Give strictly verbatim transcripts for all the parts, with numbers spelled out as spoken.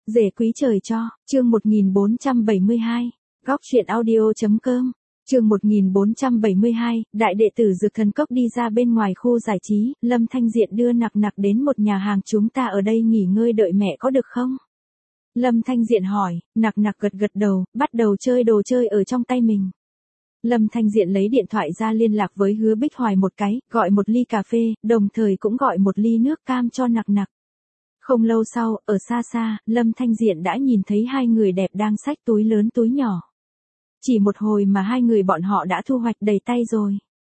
Rể quý trời cho, chương một nghìn bốn trăm bảy mươi hai, góc truyện audio.com, chương một nghìn bốn trăm bảy mươi hai, đại đệ tử Dược Thần Cốc đi ra bên ngoài khu giải trí, Lâm Thanh Diện đưa Nặc Nặc đến một nhà hàng, chúng ta ở đây nghỉ ngơi đợi mẹ có được không? Lâm Thanh Diện hỏi, Nặc Nặc gật gật đầu, bắt đầu chơi đồ chơi ở trong tay mình. Lâm Thanh Diện lấy điện thoại ra liên lạc với Hứa Bích Hoài một cái, gọi một ly cà phê, đồng thời cũng gọi một ly nước cam cho Nặc Nặc. Không lâu sau, ở xa xa, Lâm Thanh Diện đã nhìn thấy hai người đẹp đang xách túi lớn túi nhỏ. Chỉ một hồi mà hai người bọn họ đã thu hoạch đầy tay rồi.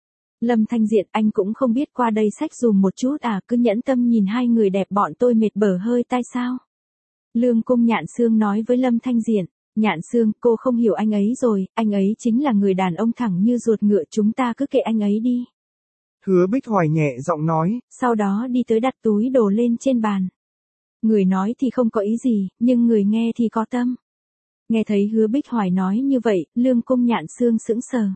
Lâm Thanh Diện, anh cũng không biết qua đây xách dùm một chút à, cứ nhẫn tâm nhìn hai người đẹp bọn tôi mệt bở hơi tay sao? Lương Cung Nhạn Xương nói với Lâm Thanh Diện, Nhạn Xương, cô không hiểu anh ấy rồi, anh ấy chính là người đàn ông thẳng như ruột ngựa, chúng ta cứ kệ anh ấy đi. Hứa Bích Hoài nhẹ giọng nói. Sau đó đi tới đặt túi đồ lên trên bàn. Người nói thì không có ý gì, nhưng người nghe thì có tâm. Nghe thấy Hứa Bích Hoài nói như vậy, Lương Cung Nhạn Xương sững sờ.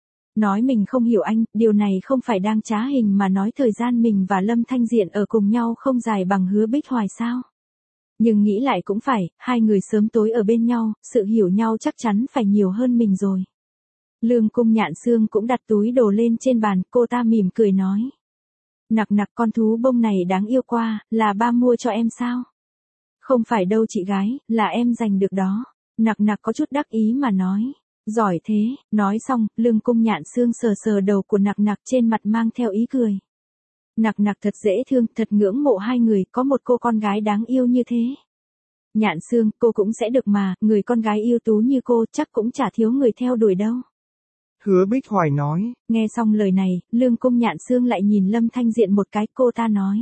Nói mình không hiểu anh, điều này không phải đang trá hình mà nói thời gian mình và Lâm Thanh Diện ở cùng nhau không dài bằng Hứa Bích Hoài sao? Nhưng nghĩ lại cũng phải, hai người sớm tối ở bên nhau, sự hiểu nhau chắc chắn phải nhiều hơn mình rồi. Lương Cung Nhạn Xương cũng đặt túi đồ lên trên bàn, cô ta mỉm cười nói. Nặc Nặc, con thú bông này đáng yêu quá, là ba mua cho em sao? Không phải đâu chị gái, là em giành được đó. Nặc Nặc có chút đắc ý mà nói. Giỏi thế, nói xong, Lương Cung Nhạn Xương sờ sờ đầu của Nặc Nặc, trên mặt mang theo ý cười. Nặc Nặc thật dễ thương, thật ngưỡng mộ hai người, có một cô con gái đáng yêu như thế. Nhạn Xương, cô cũng sẽ được mà, người con gái ưu tú như cô chắc cũng chả thiếu người theo đuổi đâu. Hứa Bích Hoài nói. Nghe xong lời này, Lương Cung Nhạn Xương lại nhìn Lâm Thanh Diện một cái, cô ta nói.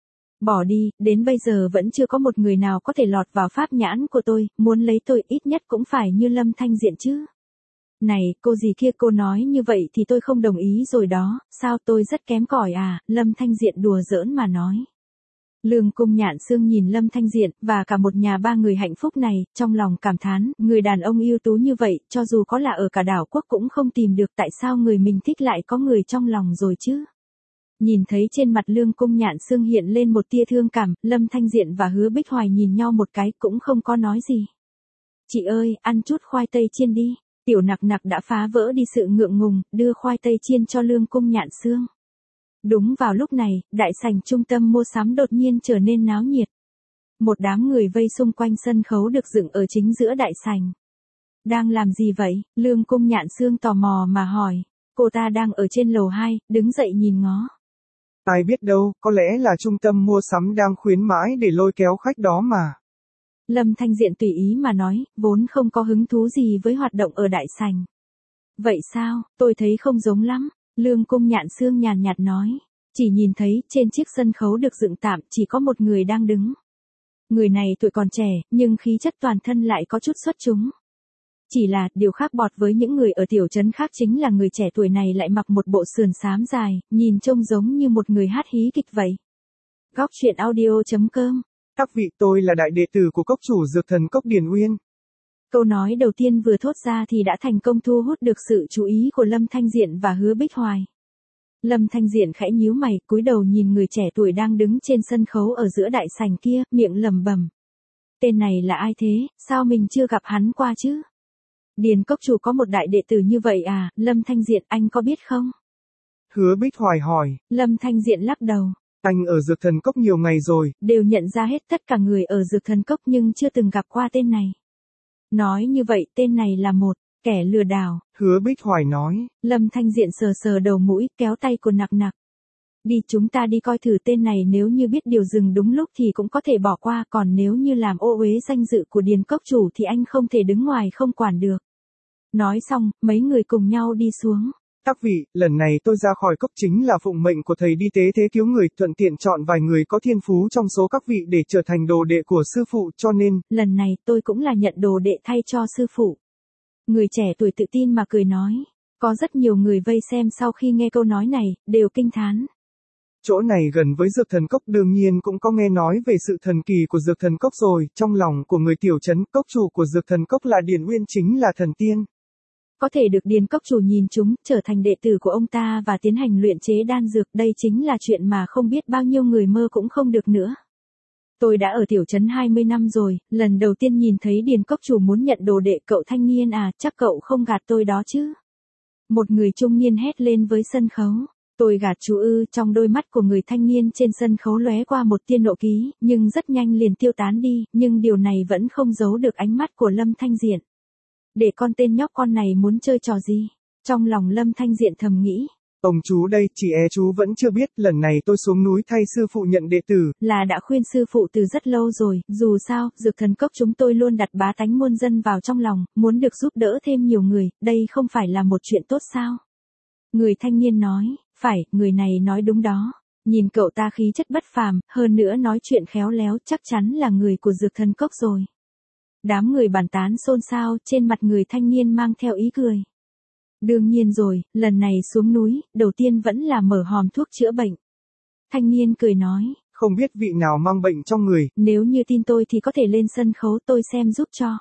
Bỏ đi, đến bây giờ vẫn chưa có một người nào có thể lọt vào pháp nhãn của tôi, muốn lấy tôi ít nhất cũng phải như Lâm Thanh Diện chứ. Này, cô gì kia, cô nói như vậy thì tôi không đồng ý rồi đó, sao tôi rất kém cỏi à, Lâm Thanh Diện đùa giỡn mà nói. Lương Cung Nhạn Xương nhìn Lâm Thanh Diện, và cả một nhà ba người hạnh phúc này, trong lòng cảm thán, người đàn ông ưu tú như vậy, cho dù có là ở cả đảo quốc cũng không tìm được, tại sao người mình thích lại có người trong lòng rồi chứ. Nhìn thấy trên mặt Lương Cung Nhạn Xương hiện lên một tia thương cảm, Lâm Thanh Diện và Hứa Bích Hoài nhìn nhau một cái cũng không có nói gì. Chị ơi, ăn chút khoai tây chiên đi. Tiểu Nặc Nặc đã phá vỡ đi sự ngượng ngùng, đưa khoai tây chiên cho Lương Cung Nhạn Xương. Đúng vào lúc này, đại sảnh trung tâm mua sắm đột nhiên trở nên náo nhiệt. Một đám người vây xung quanh sân khấu được dựng ở chính giữa đại sảnh. Đang làm gì vậy? Lương Cung Nhạn Xương tò mò mà hỏi. Cô ta đang ở trên lầu hai, đứng dậy nhìn ngó. Ai biết đâu, có lẽ là trung tâm mua sắm đang khuyến mãi để lôi kéo khách đó mà. Lâm Thanh Diện tùy ý mà nói, vốn không có hứng thú gì với hoạt động ở đại sảnh. Vậy sao, tôi thấy không giống lắm, Lương Cung Nhạn Xương nhàn nhạt nói. Chỉ nhìn thấy, trên chiếc sân khấu được dựng tạm, chỉ có một người đang đứng. Người này tuổi còn trẻ, nhưng khí chất toàn thân lại có chút xuất chúng. Chỉ là, điều khác bọt với những người ở tiểu trấn khác chính là người trẻ tuổi này lại mặc một bộ sườn xám dài, nhìn trông giống như một người hát hí kịch vậy. Góc truyện audio.com. Các vị, tôi là đại đệ tử của cốc chủ Dược Thần Cốc Điền Uyên. Câu nói đầu tiên vừa thốt ra thì đã thành công thu hút được sự chú ý của Lâm Thanh Diện và Hứa Bích Hoài. Lâm Thanh Diện khẽ nhíu mày, cúi đầu nhìn người trẻ tuổi đang đứng trên sân khấu ở giữa đại sảnh kia, miệng lẩm bẩm. Tên này là ai thế, sao mình chưa gặp hắn qua chứ? Điền cốc chủ có một đại đệ tử như vậy à, Lâm Thanh Diện, anh có biết không? Hứa Bích Hoài hỏi. Lâm Thanh Diện lắc đầu. Anh ở Dược Thần Cốc nhiều ngày rồi. Đều nhận ra hết tất cả người ở Dược Thần Cốc nhưng chưa từng gặp qua tên này. Nói như vậy, tên này là một kẻ lừa đảo. Hứa Bích Hoài nói. Lâm Thanh Diện sờ sờ đầu mũi, kéo tay của Nặc Nặc. Đi, chúng ta đi coi thử tên này, nếu như biết điều dừng đúng lúc thì cũng có thể bỏ qua, còn nếu như làm ô uế danh dự của Điền cốc chủ thì anh không thể đứng ngoài không quản được. Nói xong, mấy người cùng nhau đi xuống. Các vị, lần này tôi ra khỏi cốc chính là phụng mệnh của thầy đi tế thế cứu người, thuận tiện chọn vài người có thiên phú trong số các vị để trở thành đồ đệ của sư phụ, cho nên, lần này tôi cũng là nhận đồ đệ thay cho sư phụ. Người trẻ tuổi tự tin mà cười nói. Có rất nhiều người vây xem sau khi nghe câu nói này, đều kinh thán. Chỗ này gần với Dược Thần Cốc, đương nhiên cũng có nghe nói về sự thần kỳ của Dược Thần Cốc rồi, trong lòng của người tiểu trấn, cốc chủ của Dược Thần Cốc là Điền Uyên chính là thần tiên. Có thể được Điền cốc chủ nhìn chúng, trở thành đệ tử của ông ta và tiến hành luyện chế đan dược, đây chính là chuyện mà không biết bao nhiêu người mơ cũng không được nữa. Tôi đã ở tiểu trấn hai mươi năm rồi, lần đầu tiên nhìn thấy Điền cốc chủ muốn nhận đồ đệ. Cậu thanh niên à, chắc cậu không gạt tôi đó chứ. Một người trung niên hét lên với sân khấu. Tôi gạt chú ư? Trong đôi mắt của người thanh niên trên sân khấu lóe qua một tia nộ khí, nhưng rất nhanh liền tiêu tán đi, nhưng điều này vẫn không giấu được ánh mắt của Lâm Thanh Diện. Để con tên nhóc con này muốn chơi trò gì? Trong lòng Lâm Thanh Diện thầm nghĩ. Ông chú đây, chỉ e chú vẫn chưa biết, lần này tôi xuống núi thay sư phụ nhận đệ tử. Là đã khuyên sư phụ từ rất lâu rồi, dù sao, Dược Thần Cốc chúng tôi luôn đặt bá tánh muôn dân vào trong lòng, muốn được giúp đỡ thêm nhiều người, đây không phải là một chuyện tốt sao? Người thanh niên nói, phải, người này nói đúng đó. Nhìn cậu ta khí chất bất phàm, hơn nữa nói chuyện khéo léo, chắc chắn là người của Dược Thần Cốc rồi. Đám người bàn tán xôn xao, trên mặt người thanh niên mang theo ý cười. Đương nhiên rồi, lần này xuống núi, đầu tiên vẫn là mở hòm thuốc chữa bệnh. Thanh niên cười nói. Không biết vị nào mang bệnh trong người. Nếu như tin tôi thì có thể lên sân khấu tôi xem giúp cho.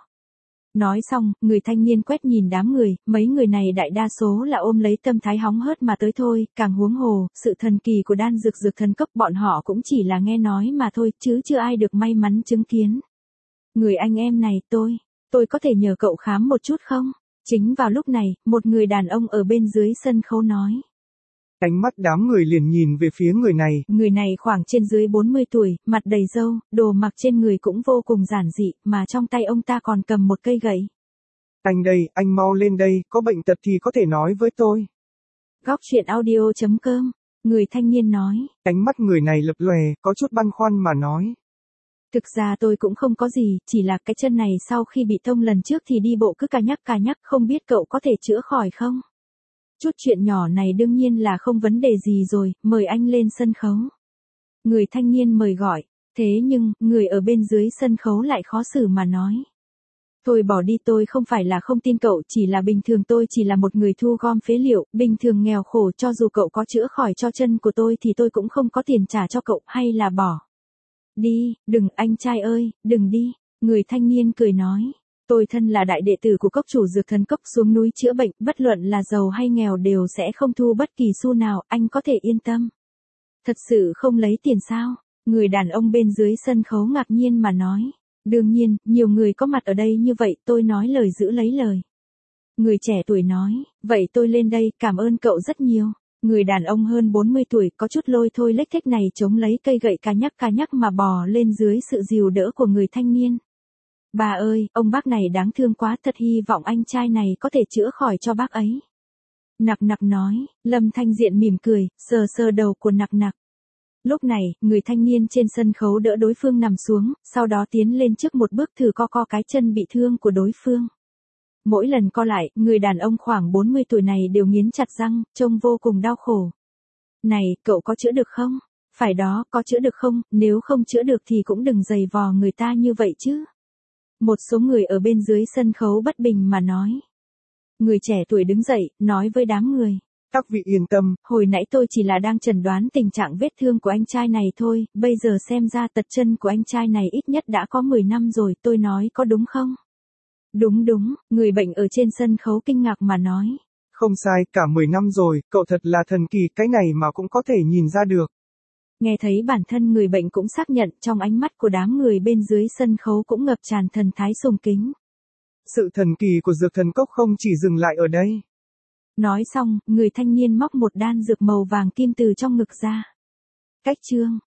Nói xong, người thanh niên quét nhìn đám người, mấy người này đại đa số là ôm lấy tâm thái hóng hớt mà tới thôi, càng huống hồ, sự thần kỳ của đan dược Dược Thần Cốc bọn họ cũng chỉ là nghe nói mà thôi, chứ chưa ai được may mắn chứng kiến. Người anh em này tôi, tôi có thể nhờ cậu khám một chút không? Chính vào lúc này, một người đàn ông ở bên dưới sân khấu nói. Ánh mắt đám người liền nhìn về phía người này. Người này khoảng trên dưới bốn mươi tuổi, mặt đầy râu, đồ mặc trên người cũng vô cùng giản dị, mà trong tay ông ta còn cầm một cây gậy. Anh đây, anh mau lên đây, có bệnh tật thì có thể nói với tôi. Góc truyện audio chấm com, người thanh niên nói. Ánh mắt người này lập lòe, có chút băn khoăn mà nói. Thực ra tôi cũng không có gì, chỉ là cái chân này sau khi bị thông lần trước thì đi bộ cứ cà nhắc cà nhắc, không biết cậu có thể chữa khỏi không? Chút chuyện nhỏ này đương nhiên là không vấn đề gì rồi, mời anh lên sân khấu. Người thanh niên mời gọi, thế nhưng, người ở bên dưới sân khấu lại khó xử mà nói. Thôi bỏ đi, tôi không phải là không tin cậu, chỉ là bình thường tôi chỉ là một người thu gom phế liệu, bình thường nghèo khổ, cho dù cậu có chữa khỏi cho chân của tôi thì tôi cũng không có tiền trả cho cậu, hay là bỏ. Đi, đừng anh trai ơi, đừng đi, người thanh niên cười nói. Tôi thân là đại đệ tử của cốc chủ Dược Thần Cốc, xuống núi chữa bệnh, bất luận là giàu hay nghèo đều sẽ không thu bất kỳ xu nào, anh có thể yên tâm. Thật sự không lấy tiền sao? Người đàn ông bên dưới sân khấu ngạc nhiên mà nói. Đương nhiên, nhiều người có mặt ở đây như vậy, tôi nói lời giữ lấy lời. Người trẻ tuổi nói, vậy tôi lên đây, cảm ơn cậu rất nhiều. Người đàn ông hơn bốn mươi tuổi có chút lôi thôi lếch thếch này chống lấy cây gậy cà nhắc cà nhắc mà bò lên dưới sự dìu đỡ của người thanh niên. Bà ơi, ông bác này đáng thương quá, thật hy vọng anh trai này có thể chữa khỏi cho bác ấy. Nặc nặc nói, Lâm Thanh Diện mỉm cười, sờ sờ đầu của nặc nặc. Lúc này, người thanh niên trên sân khấu đỡ đối phương nằm xuống, sau đó tiến lên trước một bước thử co co cái chân bị thương của đối phương. Mỗi lần co lại, người đàn ông khoảng bốn mươi tuổi này đều nghiến chặt răng, trông vô cùng đau khổ. Này, cậu có chữa được không? Phải đó, có chữa được không? Nếu không chữa được thì cũng đừng giày vò người ta như vậy chứ. Một số người ở bên dưới sân khấu bất bình mà nói. Người trẻ tuổi đứng dậy, nói với đám người. Các vị yên tâm, hồi nãy tôi chỉ là đang chẩn đoán tình trạng vết thương của anh trai này thôi, bây giờ xem ra tật chân của anh trai này ít nhất đã có mười năm rồi, tôi nói có đúng không? Đúng đúng, người bệnh ở trên sân khấu kinh ngạc mà nói. Không sai, cả mười năm rồi, cậu thật là thần kỳ, cái này mà cũng có thể nhìn ra được. Nghe thấy bản thân người bệnh cũng xác nhận, trong ánh mắt của đám người bên dưới sân khấu cũng ngập tràn thần thái sùng kính. Sự thần kỳ của Dược Thần Cốc không chỉ dừng lại ở đây. Nói xong, người thanh niên móc một đan dược màu vàng kim từ trong ngực ra. Cách chương